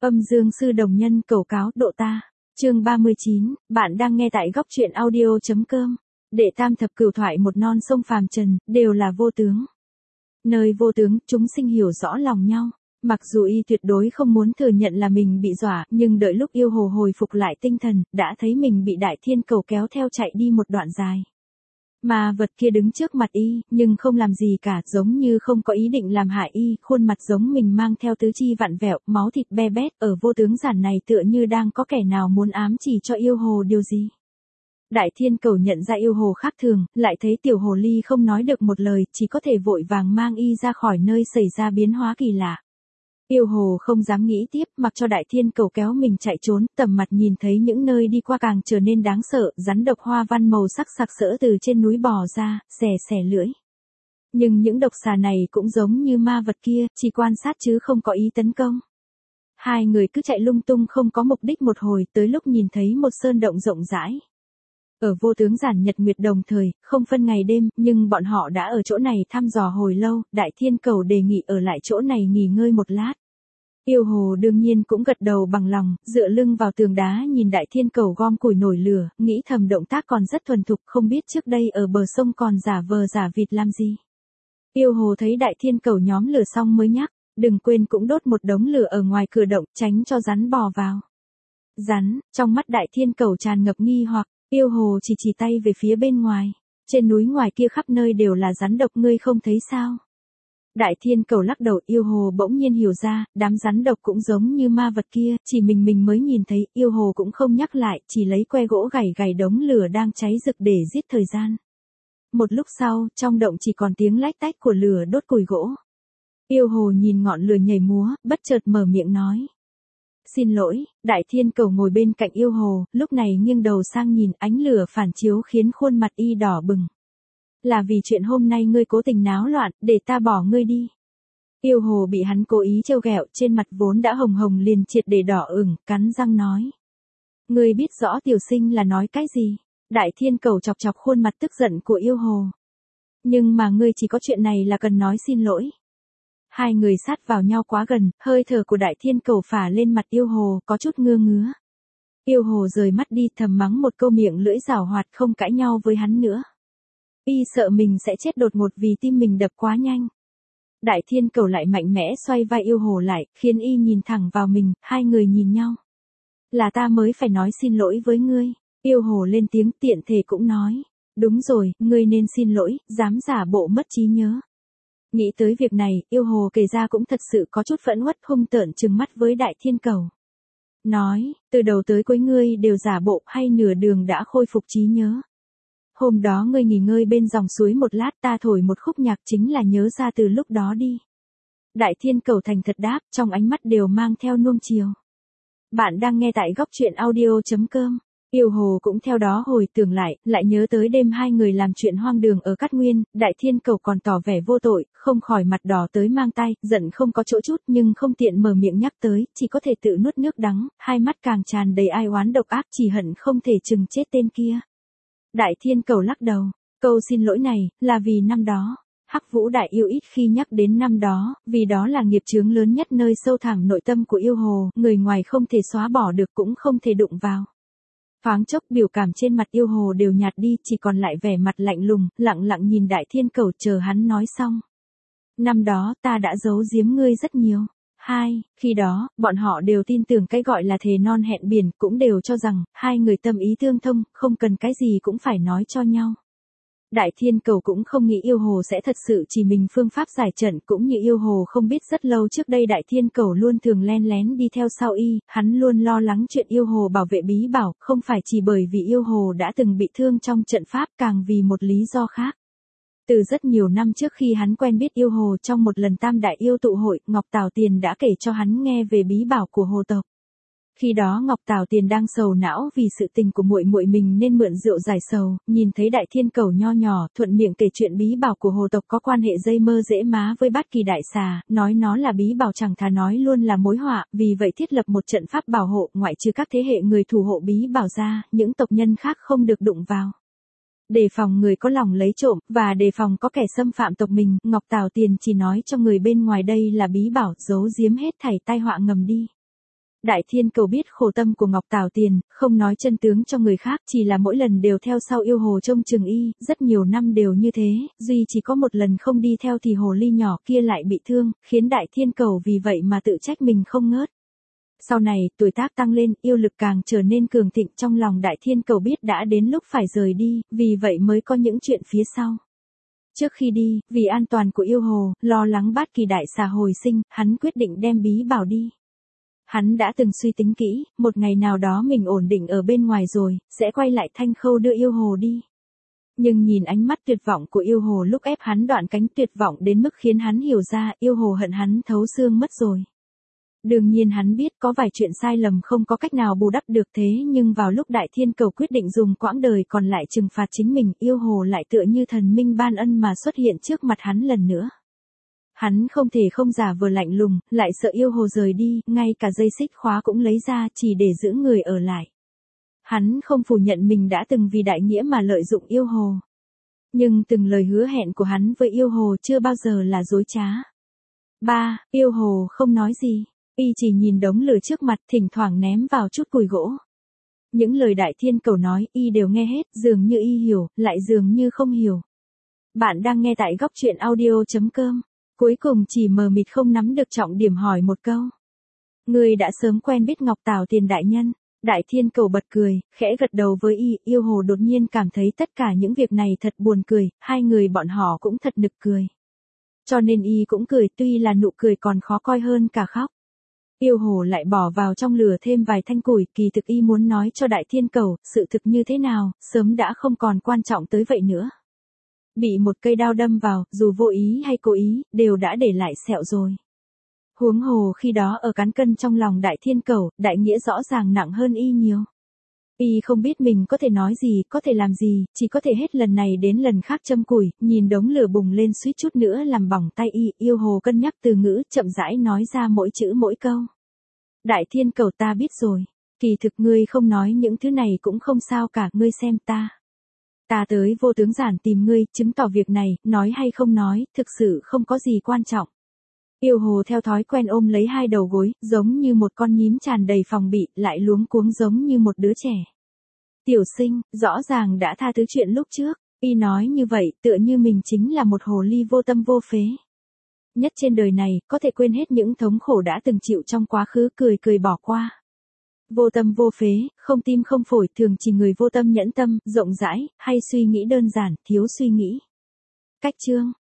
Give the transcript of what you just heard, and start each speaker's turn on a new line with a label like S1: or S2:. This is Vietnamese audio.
S1: Âm dương sư đồng nhân cầu cáo độ ta. Chương 39, bạn đang nghe tại góc truyện audio.com. Đệ tam thập cửu thoại một non sông phàm trần, đều là vô tướng. Nơi vô tướng, chúng sinh hiểu rõ lòng nhau. Mặc dù y tuyệt đối không muốn thừa nhận là mình bị dọa, nhưng đợi lúc yêu hồ hồi phục lại tinh thần, đã thấy mình bị đại thiên cầu kéo theo chạy đi một đoạn dài. Mà vật kia đứng trước mặt y, nhưng không làm gì cả, giống như không có ý định làm hại y, khuôn mặt giống mình mang theo tứ chi vặn vẹo, máu thịt be bét, ở vô tướng giản này tựa như đang có kẻ nào muốn ám chỉ cho yêu hồ điều gì. Đại thiên cầu nhận ra yêu hồ khác thường, lại thấy tiểu hồ ly không nói được một lời, chỉ có thể vội vàng mang y ra khỏi nơi xảy ra biến hóa kỳ lạ. Yêu hồ không dám nghĩ tiếp, mặc cho đại thiên cầu kéo mình chạy trốn, tầm mặt nhìn thấy những nơi đi qua càng trở nên đáng sợ, rắn độc hoa văn màu sắc sặc sỡ từ trên núi bò ra, xẻ xẻ lưỡi. Nhưng những độc xà này cũng giống như ma vật kia, chỉ quan sát chứ không có ý tấn công. Hai người cứ chạy lung tung không có mục đích một hồi, tới lúc nhìn thấy một sơn động rộng rãi. Ở vô tướng giản nhật nguyệt đồng thời, không phân ngày đêm, nhưng bọn họ đã ở chỗ này thăm dò hồi lâu, đại thiên cầu đề nghị ở lại chỗ này nghỉ ngơi một lát. Yêu hồ đương nhiên cũng gật đầu bằng lòng, dựa lưng vào tường đá nhìn đại thiên cầu gom củi nổi lửa, nghĩ thầm động tác còn rất thuần thục, không biết trước đây ở bờ sông còn giả vờ giả vịt làm gì. Yêu hồ thấy đại thiên cầu nhóm lửa xong mới nhắc, đừng quên cũng đốt một đống lửa ở ngoài cửa động, tránh cho rắn bò vào. Rắn, trong mắt đại thiên cầu tràn ngập nghi hoặc. Yêu hồ chỉ tay về phía bên ngoài. Trên núi ngoài kia khắp nơi đều là rắn độc, ngươi không thấy sao? Đại thiên cầu lắc đầu. Yêu hồ bỗng nhiên hiểu ra, đám rắn độc cũng giống như ma vật kia, chỉ mình mới nhìn thấy. Yêu hồ cũng không nhắc lại, chỉ lấy que gỗ gảy đống lửa đang cháy rực để giết thời gian. Một lúc sau, trong động chỉ còn tiếng lách tách của lửa đốt củi gỗ. Yêu hồ nhìn ngọn lửa nhảy múa, bất chợt mở miệng nói. Xin lỗi, đại thiên cầu ngồi bên cạnh yêu hồ, lúc này nghiêng đầu sang nhìn, ánh lửa phản chiếu khiến khuôn mặt y đỏ bừng. Là vì chuyện hôm nay ngươi cố tình náo loạn, để ta bỏ ngươi đi. Yêu hồ bị hắn cố ý trêu ghẹo, trên mặt vốn đã hồng hồng liền triệt để đỏ ửng, cắn răng nói. Ngươi biết rõ tiểu sinh là nói cái gì? Đại thiên cầu chọc chọc khuôn mặt tức giận của yêu hồ. Nhưng mà ngươi chỉ có chuyện này là cần nói xin lỗi. Hai người sát vào nhau quá gần, hơi thở của đại thiên cầu phả lên mặt yêu hồ, có chút ngứa. Yêu hồ rời mắt đi, thầm mắng một câu, miệng lưỡi giảo hoạt, không cãi nhau với hắn nữa. Y sợ mình sẽ chết đột ngột vì tim mình đập quá nhanh. Đại thiên cầu lại mạnh mẽ xoay vai yêu hồ lại, khiến y nhìn thẳng vào mình, hai người nhìn nhau. Là ta mới phải nói xin lỗi với ngươi. Yêu hồ lên tiếng, tiện thể cũng nói. Đúng rồi, ngươi nên xin lỗi, dám giả bộ mất trí nhớ. Nghĩ tới việc này, yêu hồ kể ra cũng thật sự có chút phẫn uất, hung tợn trừng mắt với đại thiên cầu. Nói, từ đầu tới cuối ngươi đều giả bộ hay nửa đường đã khôi phục trí nhớ. Hôm đó ngươi nghỉ ngơi bên dòng suối một lát, ta thổi một khúc nhạc chính là nhớ ra từ lúc đó đi. Đại thiên cầu thành thật đáp, trong ánh mắt đều mang theo nuông chiều. Bạn đang nghe tại góc truyện audio.com. Yêu hồ cũng theo đó hồi tưởng lại nhớ tới đêm hai người làm chuyện hoang đường ở Cát Nguyên, đại thiên cầu còn tỏ vẻ vô tội, không khỏi mặt đỏ tới mang tay, giận không có chỗ chút nhưng không tiện mở miệng nhắc tới, chỉ có thể tự nuốt nước đắng, hai mắt càng tràn đầy ai oán độc ác, chỉ hận không thể chừng chết tên kia. Đại thiên cầu lắc đầu, câu xin lỗi này, là vì năm đó. Hắc Vũ đại yêu ít khi nhắc đến năm đó, vì đó là nghiệp chướng lớn nhất nơi sâu thẳm nội tâm của yêu hồ, người ngoài không thể xóa bỏ được cũng không thể đụng vào. Thoáng chốc biểu cảm trên mặt yêu hồ đều nhạt đi, chỉ còn lại vẻ mặt lạnh lùng, lặng lặng nhìn đại thiên cầu chờ hắn nói xong. Năm đó ta đã giấu giếm ngươi rất nhiều. Khi đó, bọn họ đều tin tưởng cái gọi là thề non hẹn biển, cũng đều cho rằng, hai người tâm ý tương thông, không cần cái gì cũng phải nói cho nhau. Đại thiên cầu cũng không nghĩ yêu hồ sẽ thật sự chỉ mình phương pháp giải trận, cũng như yêu hồ không biết rất lâu trước đây đại thiên cầu luôn thường len lén đi theo sau y, hắn luôn lo lắng chuyện yêu hồ bảo vệ bí bảo, không phải chỉ bởi vì yêu hồ đã từng bị thương trong trận pháp, càng vì một lý do khác. Từ rất nhiều năm trước khi hắn quen biết yêu hồ trong một lần tam đại yêu tụ hội, Ngọc Tào Tiền đã kể cho hắn nghe về bí bảo của hồ tộc. Khi đó Ngọc Tào Tiền đang sầu não vì sự tình của muội muội mình nên mượn rượu giải sầu, nhìn thấy đại thiên cầu nho nhỏ, thuận miệng kể chuyện bí bảo của hồ tộc có quan hệ dây mơ dễ má với bát kỳ đại xà, nói nó là bí bảo chẳng thà nói luôn là mối họa, vì vậy thiết lập một trận pháp bảo hộ, ngoại trừ các thế hệ người thủ hộ bí bảo ra, những tộc nhân khác không được đụng vào. Đề phòng người có lòng lấy trộm, và đề phòng có kẻ xâm phạm tộc mình, Ngọc Tào Tiền chỉ nói cho người bên ngoài đây là bí bảo, giấu giếm hết thảy tai họa ngầm đi. Đại Thiên Cầu biết khổ tâm của Ngọc Tảo Tiền, không nói chân tướng cho người khác, chỉ là mỗi lần đều theo sau yêu hồ trông chừng y, rất nhiều năm đều như thế, duy chỉ có một lần không đi theo thì hồ ly nhỏ kia lại bị thương, khiến Đại Thiên Cầu vì vậy mà tự trách mình không ngớt. Sau này, tuổi tác tăng lên, yêu lực càng trở nên cường thịnh, trong lòng Đại Thiên Cầu biết đã đến lúc phải rời đi, vì vậy mới có những chuyện phía sau. Trước khi đi, vì an toàn của yêu hồ, lo lắng Bát Kỳ đại xà hồi sinh, hắn quyết định đem bí bảo đi. Hắn đã từng suy tính kỹ, một ngày nào đó mình ổn định ở bên ngoài rồi, sẽ quay lại Thanh Khâu đưa yêu hồ đi. Nhưng nhìn ánh mắt tuyệt vọng của yêu hồ lúc ép hắn đoạn cánh, tuyệt vọng đến mức khiến hắn hiểu ra yêu hồ hận hắn thấu xương mất rồi. Đương nhiên hắn biết có vài chuyện sai lầm không có cách nào bù đắp được, thế nhưng vào lúc Đại Thiên Cầu quyết định dùng quãng đời còn lại trừng phạt chính mình, yêu hồ lại tựa như thần minh ban ân mà xuất hiện trước mặt hắn lần nữa. Hắn không thể không giả vờ lạnh lùng, lại sợ yêu hồ rời đi, ngay cả dây xích khóa cũng lấy ra chỉ để giữ người ở lại. Hắn không phủ nhận mình đã từng vì đại nghĩa mà lợi dụng yêu hồ. Nhưng từng lời hứa hẹn của hắn với yêu hồ chưa bao giờ là dối trá. Yêu hồ không nói gì. Y chỉ nhìn đống lửa trước mặt, thỉnh thoảng ném vào chút củi gỗ. Những lời Đại Thiên Cầu nói, y đều nghe hết, dường như y hiểu, lại dường như không hiểu. Bạn đang nghe tại góc truyện audio.com. Cuối cùng chỉ mờ mịt không nắm được trọng điểm hỏi một câu. Ngươi đã sớm quen biết Ngọc Tảo Tiền đại nhân. Đại Thiên Cầu bật cười, khẽ gật đầu với y, yêu hồ đột nhiên cảm thấy tất cả những việc này thật buồn cười, hai người bọn họ cũng thật nực cười. Cho nên y cũng cười, tuy là nụ cười còn khó coi hơn cả khóc. Yêu hồ lại bỏ vào trong lửa thêm vài thanh củi, kỳ thực y muốn nói cho Đại Thiên Cầu, sự thực như thế nào, sớm đã không còn quan trọng tới vậy nữa. Bị một cây đao đâm vào, dù vô ý hay cố ý, đều đã để lại sẹo rồi. Huống hồ khi đó ở cán cân trong lòng Đại Thiên Cầu, đại nghĩa rõ ràng nặng hơn y nhiều. Y không biết mình có thể nói gì, có thể làm gì, chỉ có thể hết lần này đến lần khác châm củi, nhìn đống lửa bùng lên suýt chút nữa làm bỏng tay y, yêu hồ cân nhắc từ ngữ, chậm rãi nói ra mỗi chữ mỗi câu. Đại Thiên Cầu, ta biết rồi. Kỳ thực ngươi không nói những thứ này cũng không sao cả, ngươi xem ta. Ta tới Vô Tướng Giản tìm ngươi, chứng tỏ việc này, nói hay không nói, thực sự không có gì quan trọng. Yêu hồ theo thói quen ôm lấy hai đầu gối, giống như một con nhím tràn đầy phòng bị, lại luống cuống giống như một đứa trẻ. Tiểu sinh, rõ ràng đã tha thứ chuyện lúc trước, y nói như vậy, tựa như mình chính là một hồ ly vô tâm vô phế. Nhất trên đời này, có thể quên hết những thống khổ đã từng chịu trong quá khứ, cười cười bỏ qua. Vô tâm vô phế, không tim không phổi, thường chỉ người vô tâm nhẫn tâm, rộng rãi, hay suy nghĩ đơn giản, thiếu suy nghĩ. Cách chương